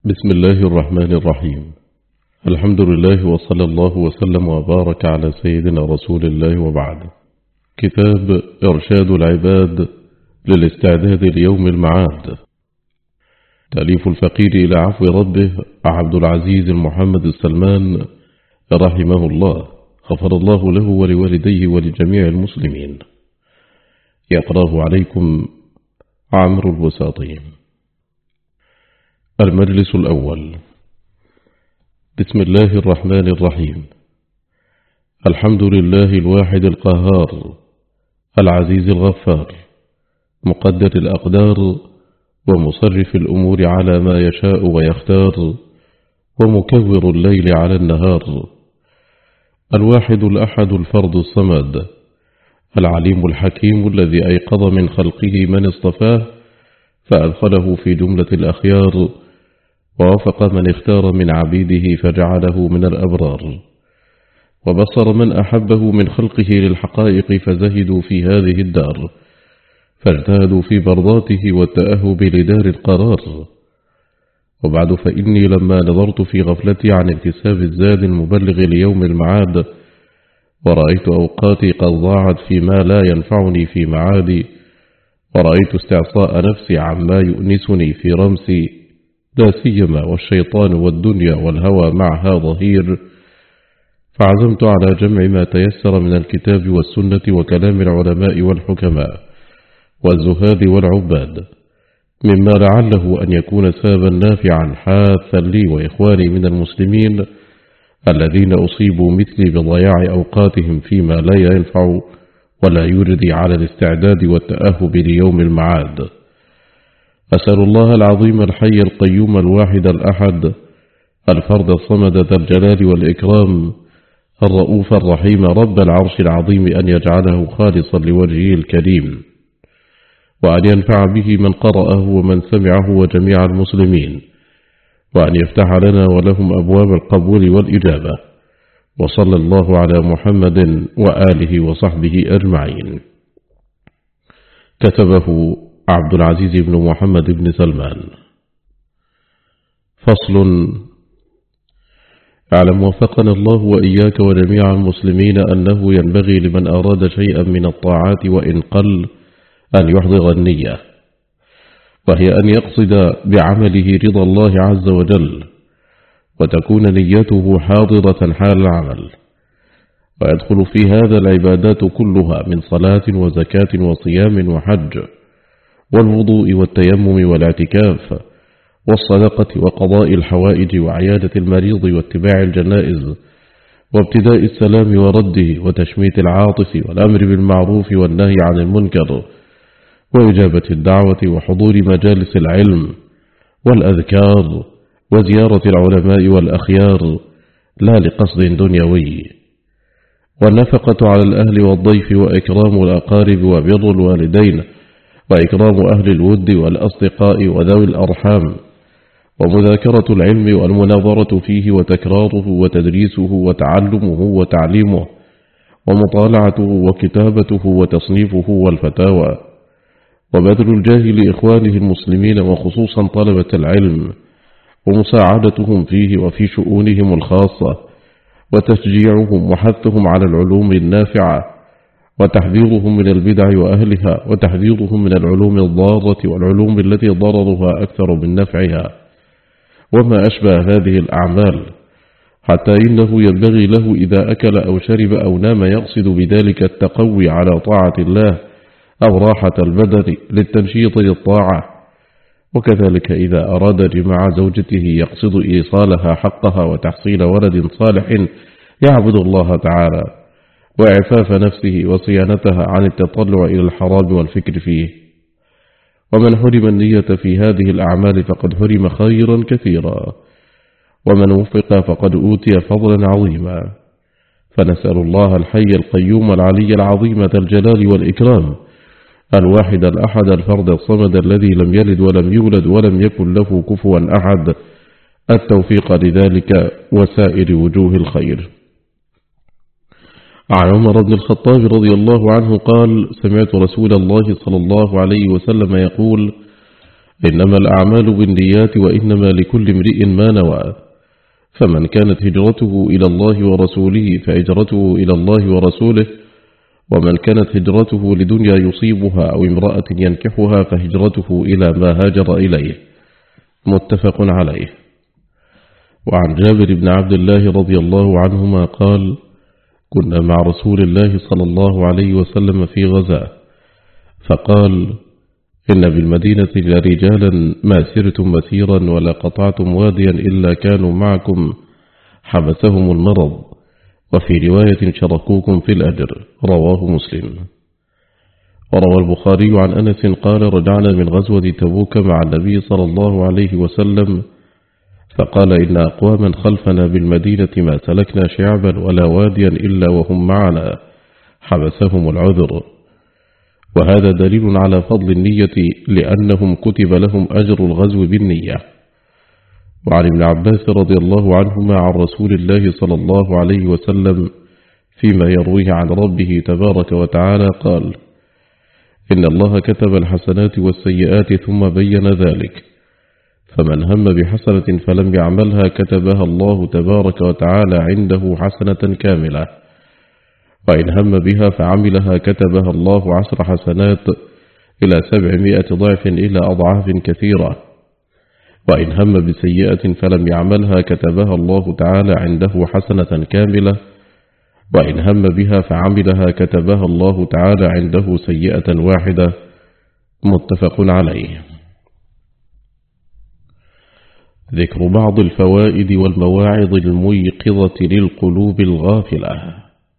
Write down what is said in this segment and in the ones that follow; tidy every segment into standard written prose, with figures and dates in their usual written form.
بسم الله الرحمن الرحيم. الحمد لله وصلى الله وسلم وبارك على سيدنا رسول الله وبعد. كتاب إرشاد العباد للاستعداد ليوم المعاد، تأليف الفقير إلى عفو ربه عبد العزيز محمد السلمان رحمه الله، غفر الله له ولوالديه ولجميع المسلمين. يقرأه عليكم عمرو الوساطي. المجلس الأول. بسم الله الرحمن الرحيم. الحمد لله الواحد القهار العزيز الغفار، مقدر الأقدار ومصرف الأمور على ما يشاء ويختار، ومكور الليل على النهار، الواحد الأحد الفرد الصمد، العليم الحكيم الذي أيقظ من خلقه من اصطفاه فأدخله في جملة الأخيار، ووفق من اختار من عبيده فجعله من الأبرار، وبصر من أحبه من خلقه للحقائق فزهدوا في هذه الدار، فاجتهدوا في برضاته والتأهب لدار القرار. وبعد، فإني لما نظرت في غفلتي عن اكتساب الزاد المبلغ ليوم المعاد، ورأيت أوقاتي قد ضاعت فيما لا ينفعني في معادي، ورأيت استعصاء نفسي عما يؤنسني في رمسي، لا سيما والشيطان والدنيا والهوى معها ظهير، فعزمت على جمع ما تيسر من الكتاب والسنة وكلام العلماء والحكماء والزهاد والعباد، مما لعله أن يكون سببا نافعا حاثا لي وإخواني من المسلمين الذين أصيبوا مثلي بضياع أوقاتهم فيما لا ينفع ولا يرضي على الاستعداد والتأهب ليوم المعاد. أسأل الله العظيم الحي القيوم الواحد الأحد الفرد الصمد ذا الجلال والإكرام الرؤوف الرحيم رب العرش العظيم أن يجعله خالصا لوجهه الكريم، وأن ينفع به من قرأه ومن سمعه وجميع المسلمين، وأن يفتح لنا ولهم أبواب القبول والإجابة. وصلى الله على محمد وآله وصحبه أجمعين. كتبه عبد العزيز بن محمد بن سلمان. فصل. اعلم وفقنا الله وإياك وجميع المسلمين أنه ينبغي لمن أراد شيئا من الطاعات وإن قل أن يحضر النية، وهي أن يقصد بعمله رضا الله عز وجل، وتكون نيته حاضرة حال العمل، ويدخل في هذا العبادات كلها من صلاة وزكاة وصيام وحج والوضوء والتيمم والاعتكاف والصدقة وقضاء الحوائج وعيادة المريض واتباع الجنائز وابتداء السلام ورده وتشميت العاطف والأمر بالمعروف والنهي عن المنكر وإجابة الدعوة وحضور مجالس العلم والأذكار وزيارة العلماء والأخيار لا لقصد دنيوي، والنفقة على الأهل والضيف وإكرام الأقارب وبر الوالدين وإكرام أهل الود والأصدقاء وذوي الأرحام، ومذاكرة العلم والمناظرة فيه وتكراره وتدريسه وتعلمه وتعليمه ومطالعته وكتابته وتصنيفه والفتاوى، وبذل الجاه لإخوانه المسلمين وخصوصا طلبة العلم ومساعدتهم فيه وفي شؤونهم الخاصة، وتشجيعهم وحثهم على العلوم النافعة، وتحذيرهم من البدع وأهلها، وتحذيرهم من العلوم الضارة والعلوم التي ضررها أكثر من نفعها، وما أشبه هذه الأعمال، حتى إنه ينبغي له إذا أكل أو شرب أو نام يقصد بذلك التقوي على طاعة الله أو راحة البدن للتنشيط للطاعة، وكذلك إذا أراد جماع زوجته يقصد إيصالها حقها وتحصيل ولد صالح يعبد الله تعالى، وإعفاف نفسه وصيانتها عن التطلع إلى الحرام والفكر فيه. ومن حرم النية في هذه الأعمال فقد حرم خيرا كثيرا، ومن وفق فقد أوتي فضلا عظيما. فنسأل الله الحي القيوم العلي العظيم ذا الجلال والإكرام الواحد الأحد الفرد الصمد الذي لم يلد ولم يولد ولم يكن له كفوا أحد التوفيق لذلك وسائر وجوه الخير. عن عمر بن الخطاب رضي الله عنه قال: سمعت رسول الله صلى الله عليه وسلم يقول: إنما الأعمال بالنيات وإنما لكل امرئ ما نوى، فمن كانت هجرته إلى الله ورسوله فهجرته إلى الله ورسوله، ومن كانت هجرته لدنيا يصيبها أو امرأة ينكحها فهجرته إلى ما هاجر إليه. متفق عليه. وعن جابر بن عبد الله رضي الله عنهما قال: كنا مع رسول الله صلى الله عليه وسلم في غزاة، فقال: إن بالمدينة لرجالا ما سرتم مسيرا ولا قطعتم واديا إلا كانوا معكم حبسهم المرض، وفي رواية شركوكم في الأجر. رواه مسلم. وروى البخاري عن أنس قال: رجعنا من غزوة تبوك مع النبي صلى الله عليه وسلم، فقال: إن أقواما خلفنا بالمدينة ما سلكنا شعبا ولا واديا إلا وهم معنا حبسهم العذر. وهذا دليل على فضل النية، لأنهم كتب لهم أجر الغزو بالنية. وعن ابن عباس رضي الله عنهما عن رسول الله صلى الله عليه وسلم فيما يرويه عن ربه تبارك وتعالى قال: إن الله كتب الحسنات والسيئات ثم بين ذلك، فمن هم بحسنة فلم يعملها كتبها الله تبارك وتعالى عنده حسنة كاملة، وإن هم بها فعملها كتبها الله 10 حسنات إلى 700 ضعف إلى أضعاف كثيرة، وإن هم بسيئة فلم يعملها كتبها الله تعالى عنده حسنة كاملة، وإن هم بها فعملها كتبها الله تعالى عنده سيئة واحدة. متفق عليه. ذكر بعض الفوائد والمواعظ الميقظة للقلوب الغافلة.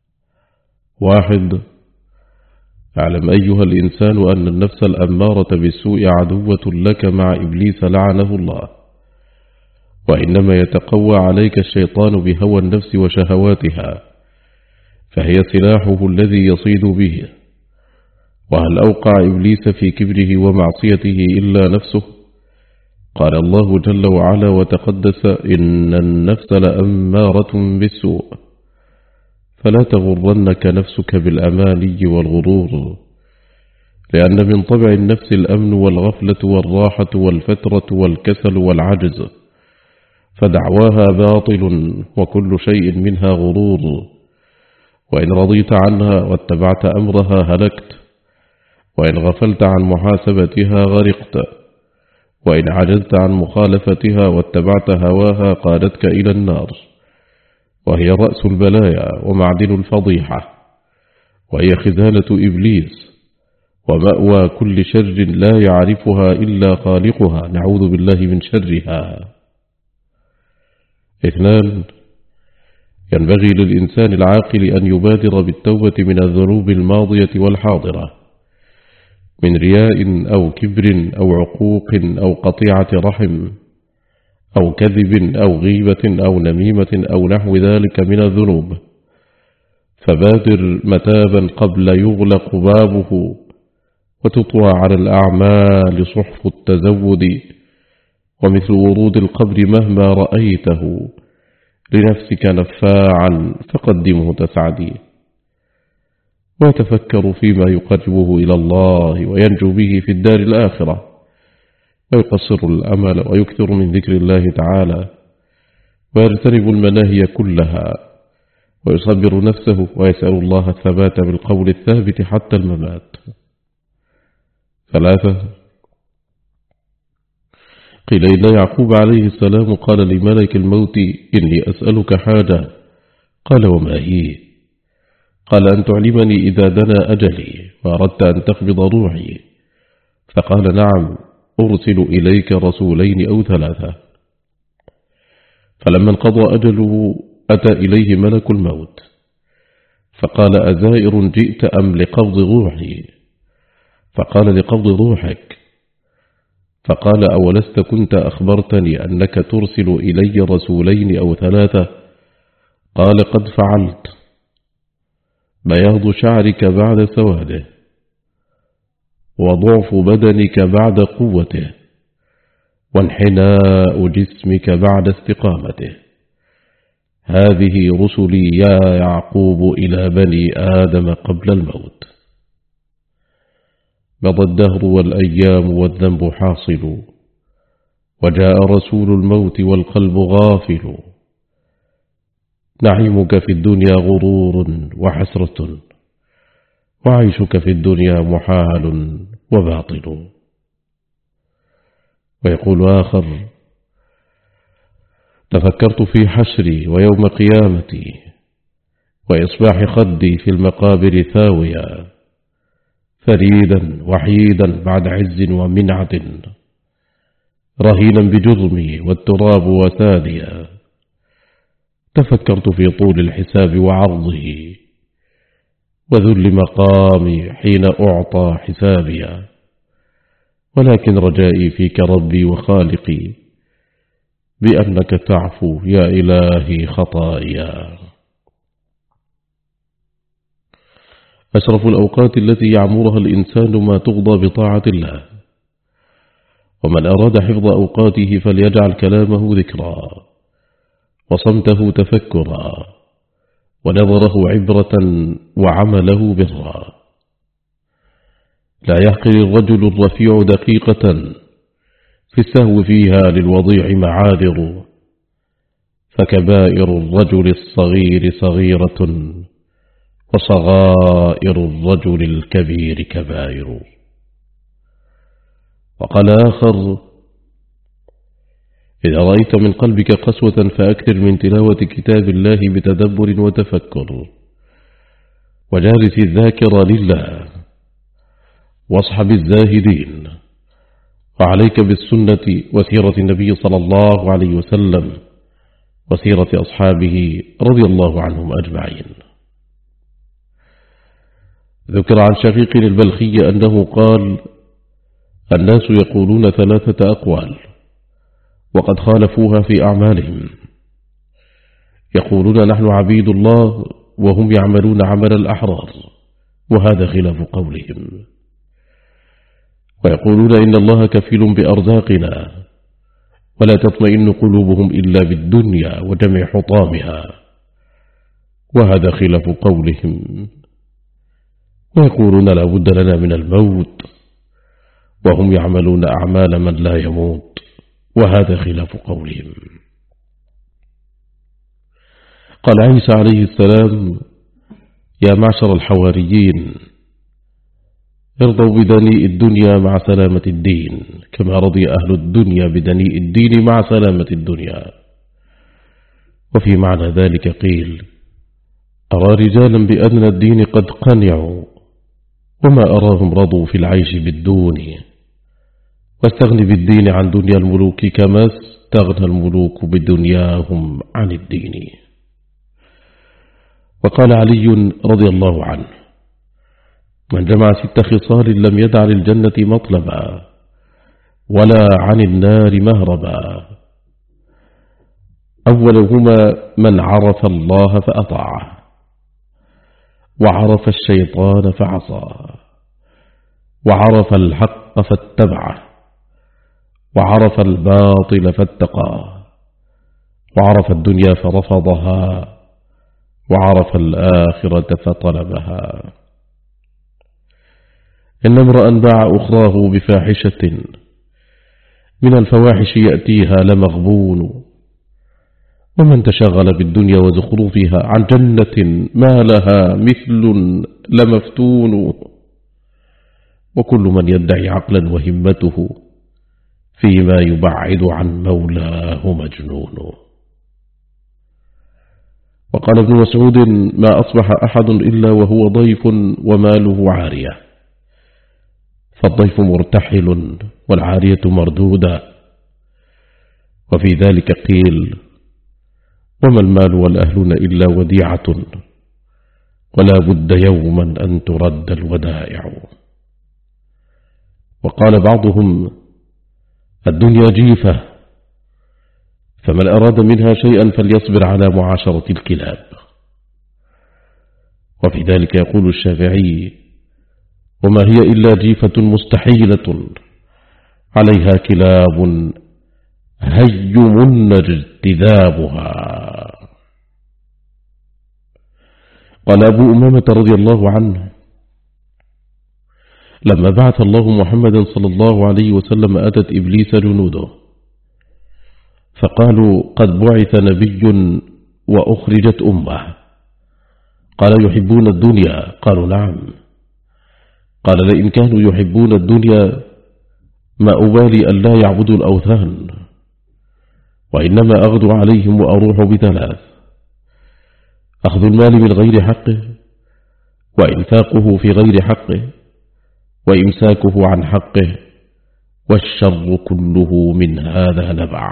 1. اعلم أيها الإنسان أن النفس الأمارة بالسوء عدوة لك مع إبليس لعنه الله، وإنما يتقوى عليك الشيطان بهوى النفس وشهواتها، فهي سلاحه الذي يصيد به. وهل أوقع إبليس في كبره ومعصيته إلا نفسه؟ قال الله جل وعلا وتقدس: إن النفس لأمارة بالسوء، فلا تغرنك نفسك بالأماني والغرور، لأن من طبع النفس الأمن والغفلة والراحة والفترة والكسل والعجز، فدعواها باطل وكل شيء منها غرور، وإن رضيت عنها واتبعت أمرها هلكت، وإن غفلت عن محاسبتها غرقت، وإن عجزت عن مخالفتها واتبعت هواها قادتك إلى النار، وهي رأس البلايا ومعدن الفضيحة، وهي خزانة إبليس ومأوى كل شر لا يعرفها إلا خالقها، نعوذ بالله من شرها. 2. ينبغي للإنسان العاقل أن يبادر بالتوبة من الذنوب الماضية والحاضرة، من رياء أو كبر أو عقوق أو قطيعة رحم أو كذب أو غيبة أو نميمة أو نحو ذلك من الذنوب، فبادر متابا قبل يغلق بابه، وتطوى على الأعمال صحف التزود، ومثل ورود القبر مهما رأيته لنفسك نفاعا فقدمه تسعدي، ويتفكر فيما يقربه إلى الله وينجو به في الدار الآخرة، ويقصر الأمل ويكثر من ذكر الله تعالى، ويجتنب المناهي كلها، ويصبر نفسه ويسأل الله الثبات بالقول الثابت حتى الممات. 3. قيل إن يعقوب عليه السلام قال لملك الموت: إني أسألك حاجة. قال: وما هي؟ قال: أن تعلمني إذا دنا أجلي وأردت أن تقبض روحي. فقال: نعم، أرسل إليك رسولين أو 3. فلما انقضى أجله أتى إليه ملك الموت، فقال: أزائر جئت أم لقبض روحي؟ فقال: لقبض روحك. فقال: أولست كنت أخبرتني أنك ترسل إلي رسولين أو 3؟ قال: قد فعلت. بياض شعرك بعد سواده، وضعف بدنك بعد قوته، وانحناء جسمك بعد استقامته، هذه رسلي يا يعقوب إلى بني آدم قبل الموت. مضى الدهر والأيام والذنب حاصل، وجاء رسول الموت والقلب غافل. نعيمك في الدنيا غرور وحسرة، وعيشك في الدنيا محال وباطل. ويقول آخر: تفكرت في حشري ويوم قيامتي، وإصباح خدي في المقابر ثاويا، فريدا وحيدا بعد عز ومنعة، رهينا بجرمي والتراب وساديا. تفكرت في طول الحساب وعرضه، وذل مقامي حين أعطى حسابيا، ولكن رجائي فيك ربي وخالقي، بأنك تعفو يا إلهي خطايا. أشرف الأوقات التي يعمرها الإنسان ما تقضى بطاعة الله، ومن أراد حفظ أوقاته فليجعل كلامه ذكرا، وصمته تفكرا، ونظره عبرة، وعمله برا. لا يحقر الرجل الرفيع دقيقة، في السهو فيها للوضيع معاذر، فكبائر الرجل الصغير صغيرة، وصغائر الرجل الكبير كبائر. وقال آخر: إذا رأيت من قلبك قسوة فأكثر من تلاوة كتاب الله بتدبر وتفكر، وجالس الذاكر لله، واصحب الزاهدين، وعليك بالسنة وسيرة النبي صلى الله عليه وسلم، وسيرة أصحابه رضي الله عنهم أجمعين. ذكر عن شقيق البلخي أنه قال: الناس يقولون 3 أقوال، وقد خالفوها في أعمالهم. يقولون نحن عبيد الله، وهم يعملون عمل الأحرار، وهذا خلاف قولهم. ويقولون إن الله كفيل بأرزاقنا، ولا تطمئن قلوبهم إلا بالدنيا وجمع حطامها، وهذا خلاف قولهم. ويقولون لا بد لنا من الموت، وهم يعملون أعمال من لا يموت، وهذا خلاف قولهم. قال عيسى عليه السلام: يا معشر الحواريين، ارضوا بدنيء الدنيا مع سلامة الدين، كما رضي أهل الدنيا بدنيء الدين مع سلامة الدنيا. وفي معنى ذلك قيل: أرى رجالا بأدنى الدين قد قنعوا، وما أراهم رضوا في العيش بالدون، واستغني بالدين عن دنيا الملوك كما استغنى الملوك بدنياهم عن الدين. وقال علي رضي الله عنه: من جمع 6 خصال لم يدع للجنة مطلبا، ولا عن النار مهربا. أولهما من عرف الله فأطاعه، وعرف الشيطان فعصاه، وعرف الحق فاتبعه، وعرف الباطل فاتقاه، وعرف الدنيا فرفضها، وعرف الآخرة فطلبها. إن امرأ باع أخراه بفاحشة، من الفواحش يأتيها لمغبون. ومن تشغل بالدنيا وزخرفها عن جنة ما لها مثل لمفتون. وكل من يدعي عقلا وهمته فيما يبعد عن مولاه مجنون. وقال ابن مسعود: ما أصبح أحد إلا وهو ضيف وماله عارية، فالضيف مرتحل والعارية مردودة. وفي ذلك قيل: وما المال والأهلون إلا وديعة، ولا بد يوما أن ترد الودائع. وقال بعضهم: الدنيا جيفة، فمن أراد منها شيئا فليصبر على معاشرة الكلاب. وفي ذلك يقول الشافعي: وما هي إلا جيفة مستحيلة، عليها كلاب هيم اجتذابها. قال أبو أمامة رضي الله عنه: لما بعث الله محمدا صلى الله عليه وسلم أتت إبليس جنوده فقالوا قد بعث نبي وأخرجت أمه. قال يحبون الدنيا؟ قالوا نعم. قال لئن كانوا يحبون الدنيا ما أبالي أن لا يعبدوا الأوثان، وإنما أغدو عليهم وأروح بثلاث: أخذ المال من غير حقه، وإنفاقه في غير حقه، وإمساكه عن حقه، والشر كله من هذا نبع.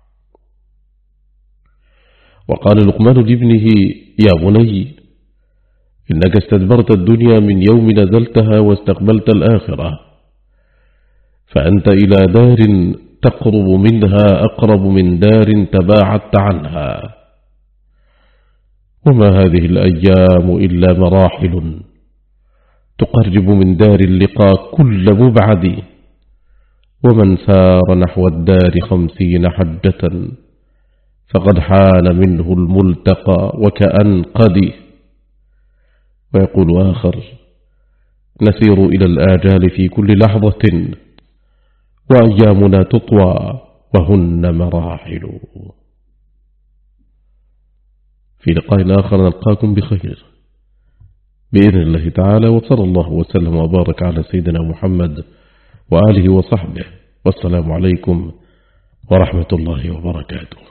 وقال لقمان لابنه يا بني إنك استدبرت الدنيا من يوم نزلتها واستقبلت الآخرة، فأنت إلى دار تقرب منها أقرب من دار تباعدت عنها، وما هذه الأيام إلا مراحل تقرب من دار اللقاء كل مبعد، ومن سار نحو الدار 50 حجة فقد حان منه الملتقى وكأن قد. ويقول آخر نسير إلى الآجال في كل لحظة وأيامنا تطوى وهن مراحل. في لقاء آخر نلقاكم بخير بإذن الله تعالى، وصلى الله وسلم وبارك على سيدنا محمد وآله وصحبه، والسلام عليكم ورحمة الله وبركاته.